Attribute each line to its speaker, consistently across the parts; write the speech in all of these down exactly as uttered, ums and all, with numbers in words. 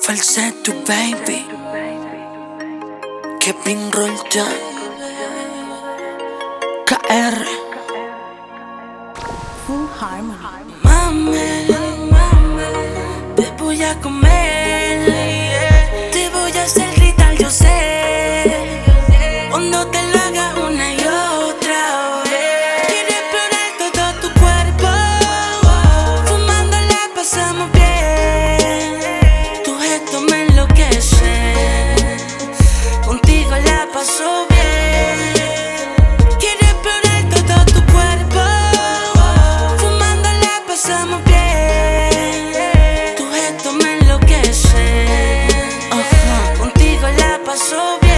Speaker 1: Falsetto baby, Kevin Roldan, K R
Speaker 2: Full Harmony.
Speaker 1: Mami, te voy a comer, te voy a hacer gritar, yo sé, cuando te lo haga una y otra vez. Quiero explorar todo tu cuerpo, fumando la pasamos bien, tu gesto me enloquece, contigo la paso bien. Quiero explorar todo tu cuerpo, fumando la pasamos bien, tu gesto me enloquece, contigo la paso bien.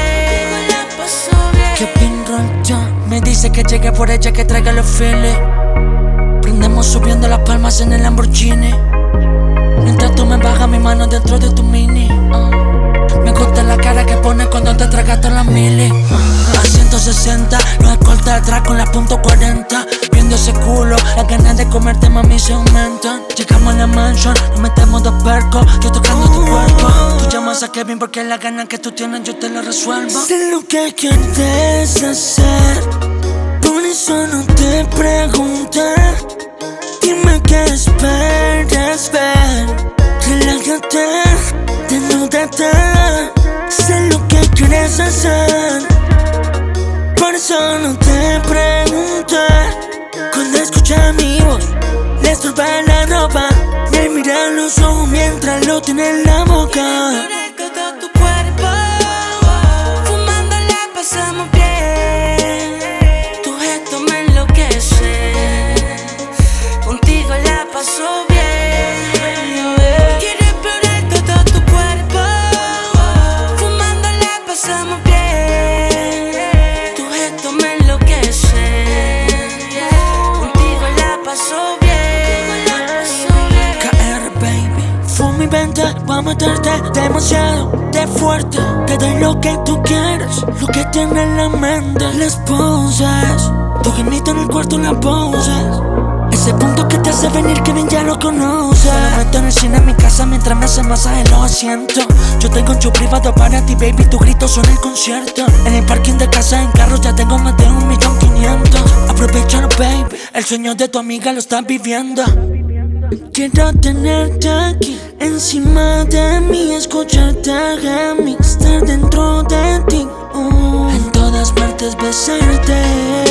Speaker 1: Kevin Roldan me dice que llegue por ella, que traiga los feelings. Prendemos subiendo las palmas en el Lamborghini, mientras tú me bajas mi mano dentro de tu mini. uh. Me gusta la cara que pones cuando te tragaste las mili. uh. A ciento sesenta, los escoltas atrás con las punto cuarenta. Viendo ese culo, las ganas de comerte mami se aumentan. Llegamos a la mansion, nos metemos dos percos, yo tocando tu cuerpo. Tú llamas a Kevin porque las ganas que tú tienes yo te las resuelvo.
Speaker 3: Sé lo que quieres hacer, por eso no te pregunté. Dime qué esperas ver, relájate, desnúdate. Sé lo que quieres hacer, por eso no te pregunté. Cuando escucha mi voz, le estorba la ropa, me mira a los ojos mientras lo tiene en la boca.
Speaker 1: Todo tu cuerpo, fumando la pasamos bien, tu gesto me enloquece, contigo la paso bien. Quiero explorar todo tu cuerpo, fumando la pasamos bien, tu gesto me enloquece, contigo la paso bien.
Speaker 3: K R baby, fuma y vente, voy a meterte demasiado de fuerte. Te doy lo que tú quieres, lo que tiene en la mente. Las poses, tu gemito en el cuarto las poses. Ese punto que te hace venir que bien ya lo conoces. Me meto en el cine en mi casa mientras me hacen masaje en los asientos. Yo tengo un show privado para ti baby, tu grito son el concierto. En el parking de casa en carro ya tengo más de un millón quinientos. Aprovechalo baby, el sueño de tu amiga lo estás viviendo. Quiero tenerte aquí, encima de mí, escucharte gemir, estar dentro de ti, uh, en todas partes besarte.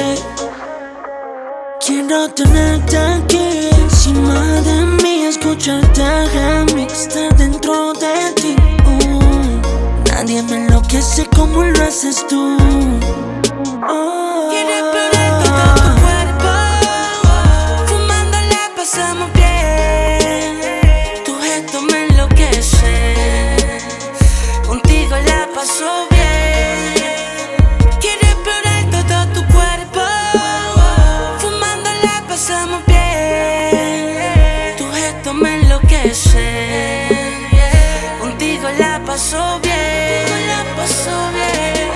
Speaker 3: Quiero tenerte aquí, encima de mí, escucharte gemir, estar dentro de ti, uh, nadie me enloquece como lo haces tú. Oh.
Speaker 1: Quiero explorar todo tu cuerpo, fumando la pasamos bien, tu gesto me enloquece, contigo la paso bien. Quiero explorar todo tu cuerpo, fumando la pasamos bien, tu gesto me enloquece, contigo la paso bien, la paso bien.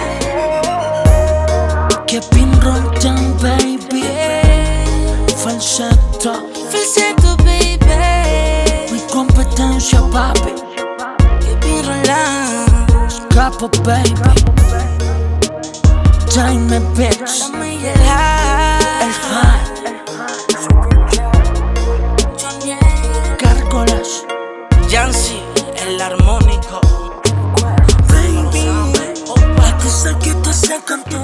Speaker 3: Kevin Roldan baby, falsetto,
Speaker 1: Falsetto baby,
Speaker 3: mi competencia papi,
Speaker 1: Kevin Roldan,
Speaker 3: capo baby, Jaime Beats,
Speaker 1: dame el high,
Speaker 3: el high,
Speaker 1: Johnny,
Speaker 3: gárgolas,
Speaker 1: Yancy, el armónico.
Speaker 3: baby, la cosa que te hace cantar.